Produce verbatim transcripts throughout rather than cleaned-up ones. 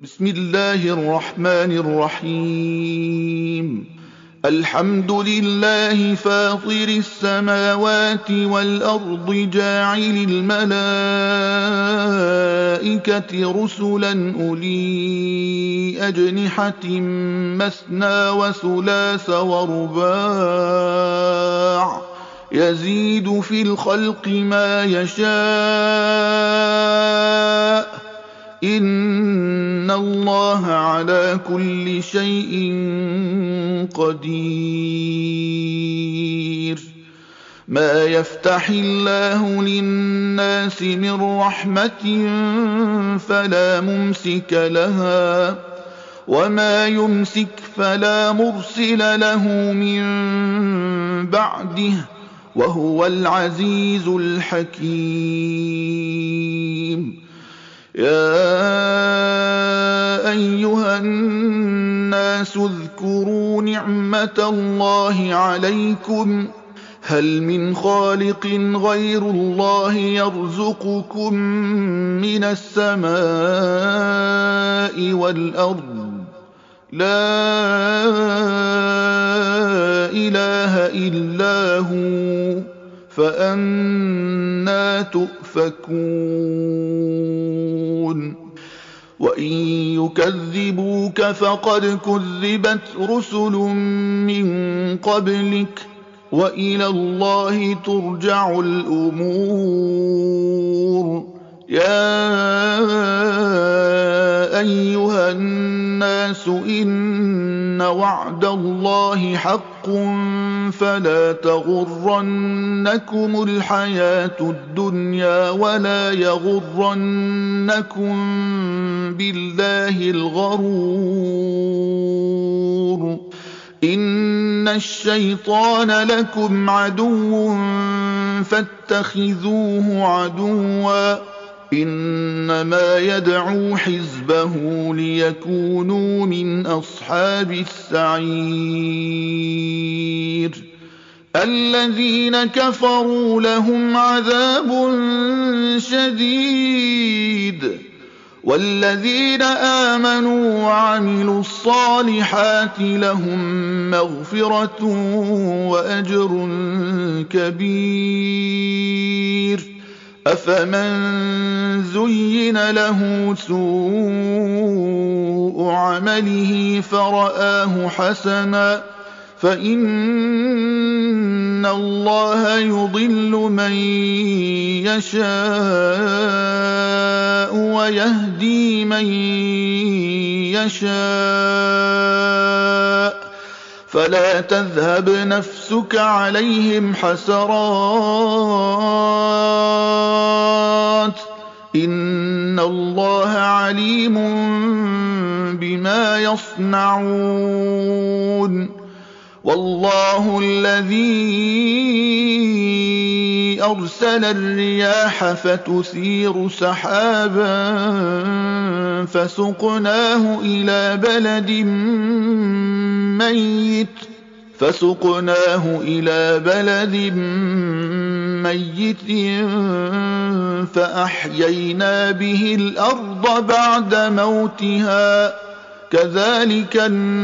بسم الله الرحمن الرحيم. الحمد لله فاطر السماوات والأرض جاعل الملائكة رسلا أولي أجنحة مثنى وثلاث ورباع يزيد في الخلق ما يشاء إن الله على كل شيء قدير. ما يفتح الله للناس من رحمة فلا ممسك لها وما يمسك فلا مرسل له من بعده وهو العزيز الحكيم. يا أيها الناس اذكروا نعمة الله عليكم هل من خالق غير الله يرزقكم من السماء والأرض لا إله إلا هو فأنى تؤفكون. وإن يكذبوك فقد كذبت رسل من قبلك وإلى الله ترجع الأمور. يا أيها الناس إن وعد الله حق فلا تغرنكم الحياة الدنيا ولا يغرنكم بالله الغرور. إن الشيطان لكم عدو فاتخذوه عدوا إنما يدعو حزبه ليكونوا من أصحاب السعير. الذين كفروا لهم عذاب شديد والذين آمنوا وعملوا الصالحات لهم مغفرة وأجر كبير. أفمن زين له سوء عمله فرآه حسنا فإن الله يضل من يشاء ويهدي من يشاء فلا تذهب نفسك عليهم حسرات إن الله عليم بما يصنعون. والله الذي أرسل الرياح فتثير سحابا فسقناه إلى بلد ميت فسقناه إلى بلد ميت فأحيينا به الأرض بعد موتها كذلك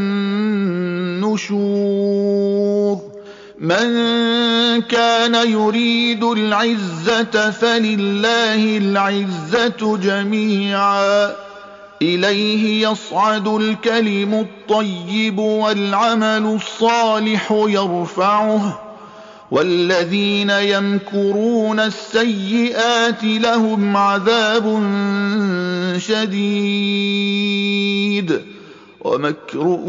النشور. من كان يريد العزة فلله العزة جميعا إليه يصعد الكلم الطيب والعمل الصالح يرفعه والذين يمكرون السيئات لهم عذاب شديد ومكر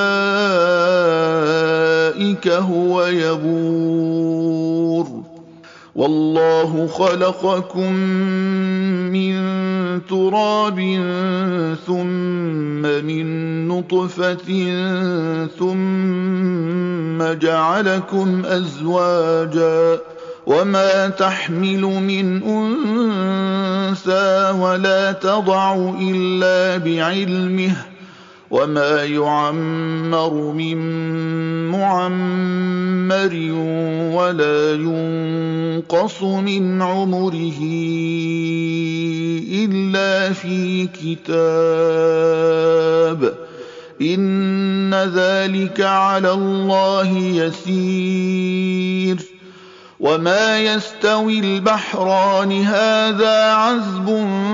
أولئك هو يبور. والله خلقكم من تراب ثم من نطفة ثم جعلكم أزواجا وما تحمل من أنثى ولا تضع إلا بعلمه وما يعمر من معمر ولا ينقص من عمره إلا في كتاب إن ذلك على الله يسير وما يستوي البحران هذا عذب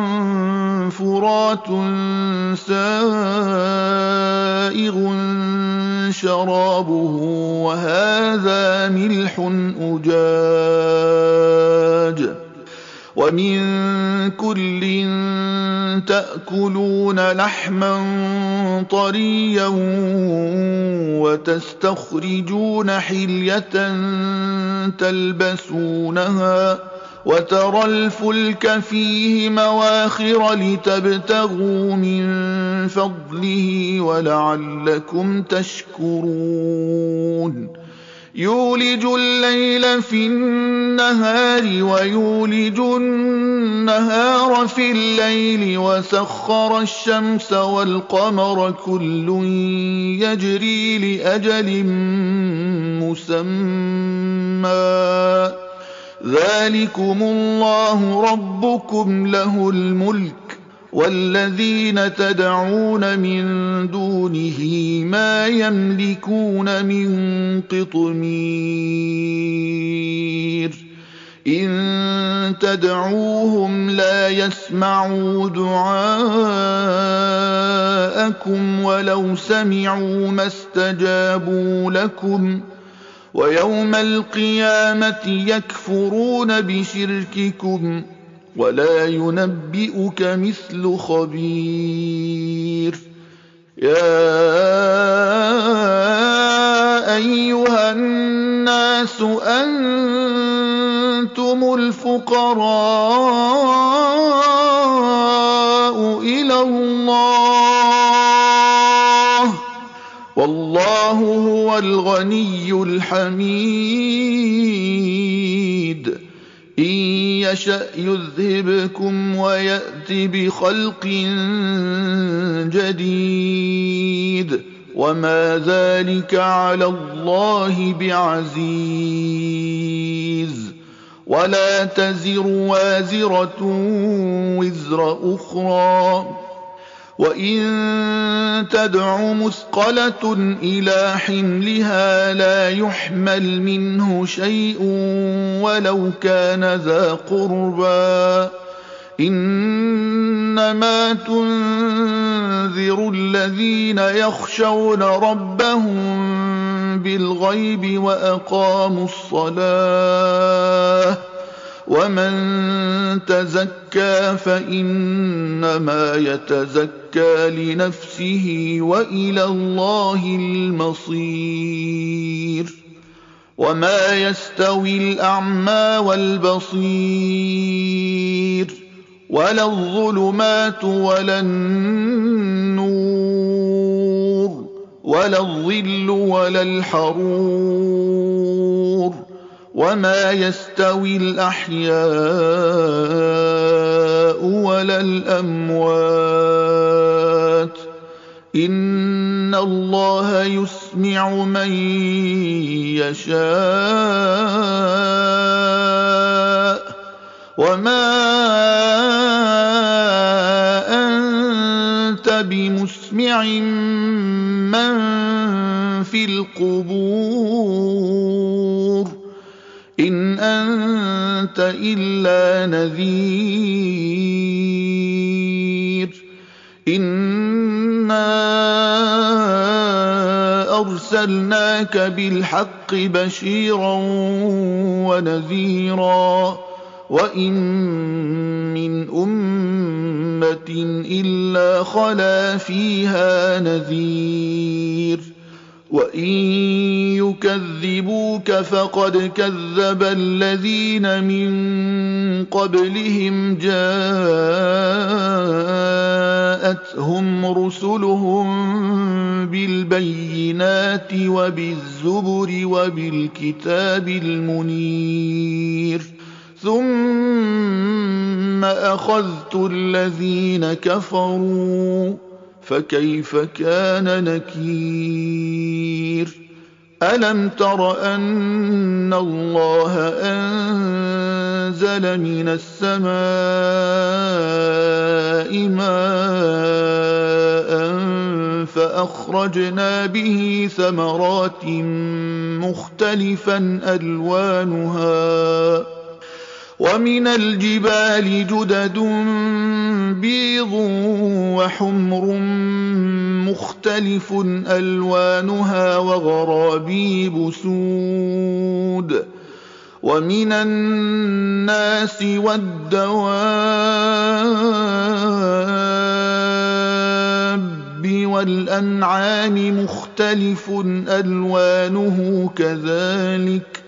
فرات سائغ شرابه وهذا ملح أجاج ومن كل تأكلون لحما طريا وتستخرجون حلية تلبسونها وترى الفلك فيه مواخر لتبتغوا من فضله ولعلكم تشكرون يولج الليل في النهار ويولج النهار في الليل وسخر الشمس والقمر كل يجري لأجل مسمى ذلكم الله ربكم له الملك والذين تدعون من دونه ما يملكون من قطمير إن تدعوهم لا يسمعوا دعاءكم ولو سمعوا ما استجابوا لكم ويوم القيامة يكفرون بشرككم ولا ينبئك مثل خبير يا أيها الناس أنتم الفقراء إلى الله والله هو الغني الحميد إن يشأ يذهبكم ويأت بخلق جديد وما ذلك على الله بعزيز ولا تزر وازرة وزر أخرى وإن تدع مثقلة إلى حملها لا يحمل منه شيء ولو كان ذا قربى إنما تنذر الذين يخشون ربهم بالغيب وأقاموا الصلاة ومن تزكى فإنما يتزكى لنفسه وإلى الله المصير وما يستوي الأعمى والبصير ولا الظلمات ولا النور ولا الظل ولا الحرور وما يستوي الأحياء ولا الأموات إن الله يسمع من يشاء وما أنت بمسمع من في القبور إن أنت إلا نذير إنا أرسلناك بالحق بشيرا ونذيرا وإن من أمة إلا خلا فيها نذير وإن يكذبوك فقد كذب الذين من قبلهم جاءتهم رسلهم بالبينات وبالزبر وبالكتاب المنير ثم أخذت الذين كفروا فكيف كان نكير ألم تر أن الله أنزل من السماء ماء فأخرجنا به ثمرات مختلفا ألوانها ومن الجبال جدد بيض وحمر مختلف ألوانها وغرابيب سود ومن الناس والدواب والأنعام مختلف ألوانه كذلك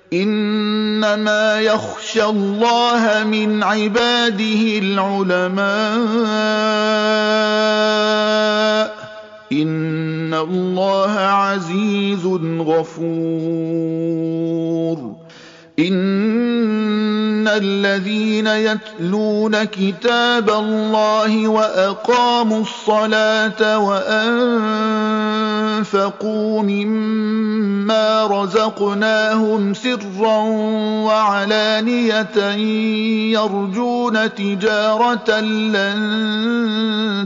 إنما يخشى الله من عباده العلماء إن الله عزيز غفور إن الذين يتلون كتاب الله وأقاموا الصلاة وأنفقوا مما رزقناهم سرا وعلانية يرجون تجارة لن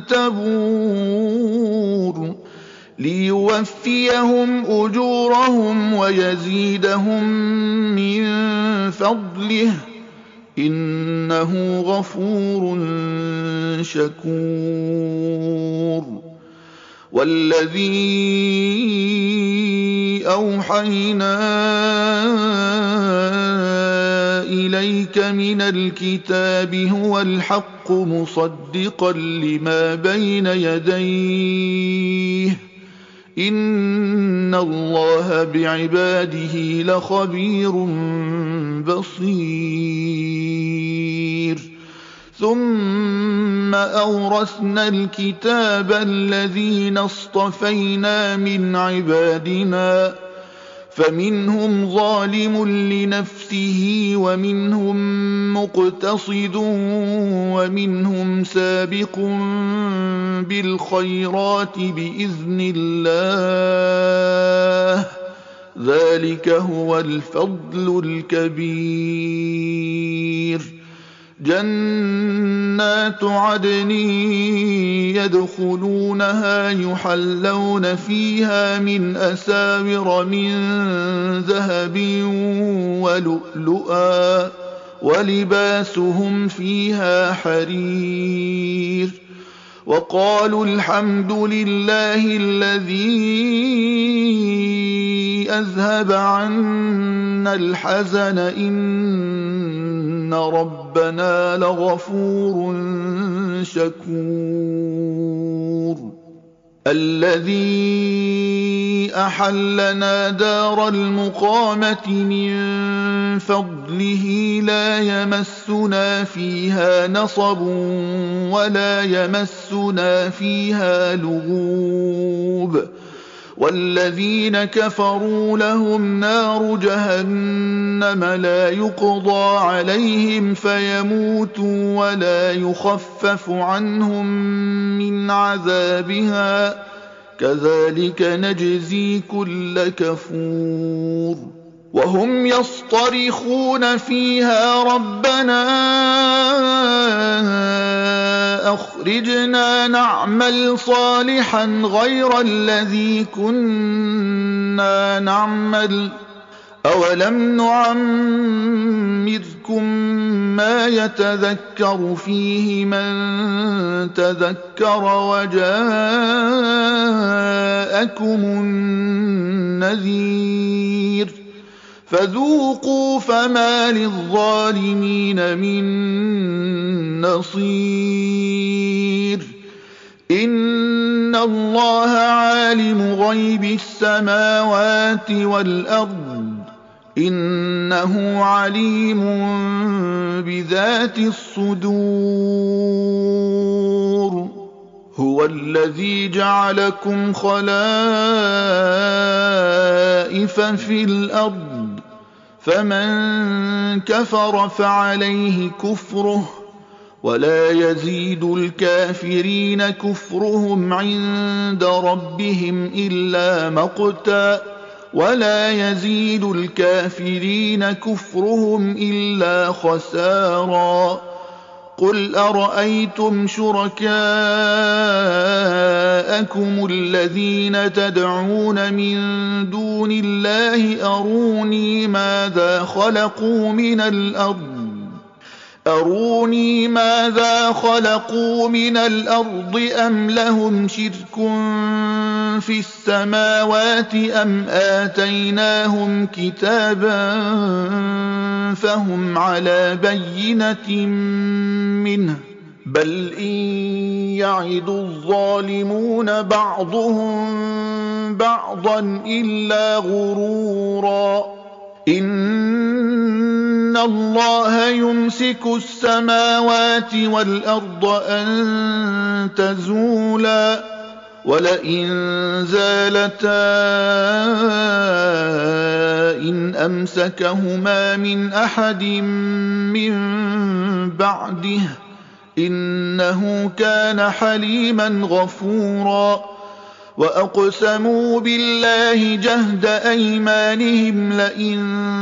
تبور ليوفيهم أجورهم ويزيدهم من فضله إنه غفور شكور والذي أوحينا إليك من الكتاب هو الحق مصدقا لما بين يديه إن الله بعباده لخبير بصير ثم أورثنا الكتاب الذين اصطفينا من عبادنا فمنهم ظالم لنفسه ومنهم مقتصد ومنهم سابق بالخيرات بإذن الله ذلك هو الفضل الكبير جنات عدن يدخلونها يحلون فيها من أساور من ذهب ولؤلؤا ولباسهم فيها حرير وقالوا الحمد لله الذي أذهب عنا الحزن إن ربنا لغفور شكور الذي أحلنا دار المقامة من فضله لا يمسنا فيها نصب ولا يمسنا فيها لغوب والذين كفروا لهم نار جهنم لا يقضى عليهم فيموتوا ولا يخفف عنهم من عذابها كذلك نجزي كل كفور وهم يصطرخون فيها ربنا أخرجنا نعمل صالحا غير الذي كنا نعمل أولم نعمركم ما يتذكر فيه من تذكر وجاءكم النذير فذوقوا فما للظالمين من نصير إن الله عالم غيب السماوات والأرض إنه عليم بذات الصدور هو الذي جعلكم خلائف في الأرض فمن كفر فعليه كفره ولا يزيد الكافرين كفرهم عند ربهم إلا مقتا ولا يزيد الكافرين كفرهم إلا خسارا قل أرأيتم شركاءكم الذين تدعون من دون الله أروني ماذا خلقوا من الأرض أروني ماذا خلقوا من الأرض أم لهم شرك في السماوات أم آتيناهم كتابا فهم على بينة منه بل إن يعد الظالمون بعضهم بعضا إلا غرورا إن الله يمسك السماوات والأرض أن تزولا ولئن زالتا إن أمسكهما من أحد من بعده إنه كان حليما غفورا وأقسموا بالله جهد أيمانهم لئن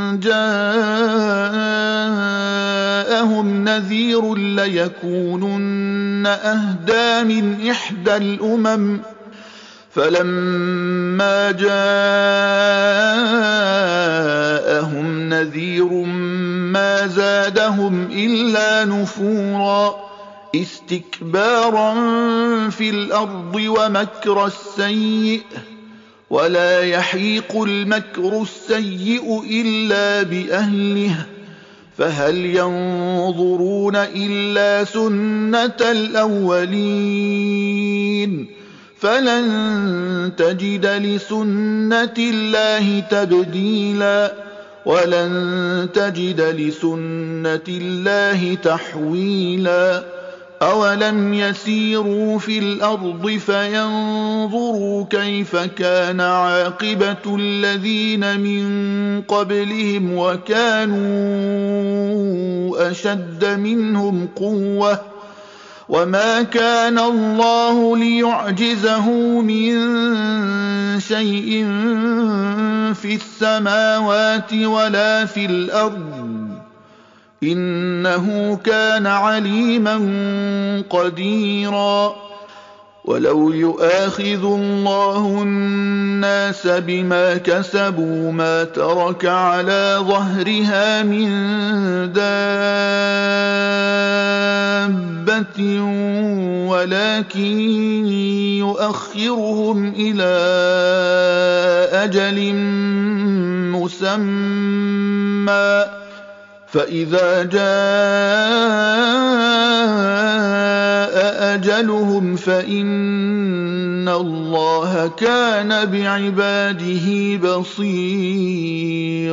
جاءهم نذير ليكونن أهدى من إحدى الأمم فلما جاءهم نذير ما زادهم إلا نفورا استكبارا في الأرض ومكر السيء ولا يحيق المكر السيء إلا بأهله فهل ينظرون إلا سنة الأولين فلن تجد لسنة الله تبديلا ولن تجد لسنة الله تحويلا أولم يسيروا في الأرض فينظروا كيف كان عاقبة الذين من قبلهم وكانوا أشد منهم قوة وما كان الله ليعجزه من شيء في السماوات ولا في الأرض إنه كان عليما قديرا ولو يؤاخذ الله الناس بما كسبوا ما ترك على ظهرها من دابة ولكن يؤخرهم إلى أجل مسمى فإذا جاء أجلهم فإن الله كان بعباده بصيرا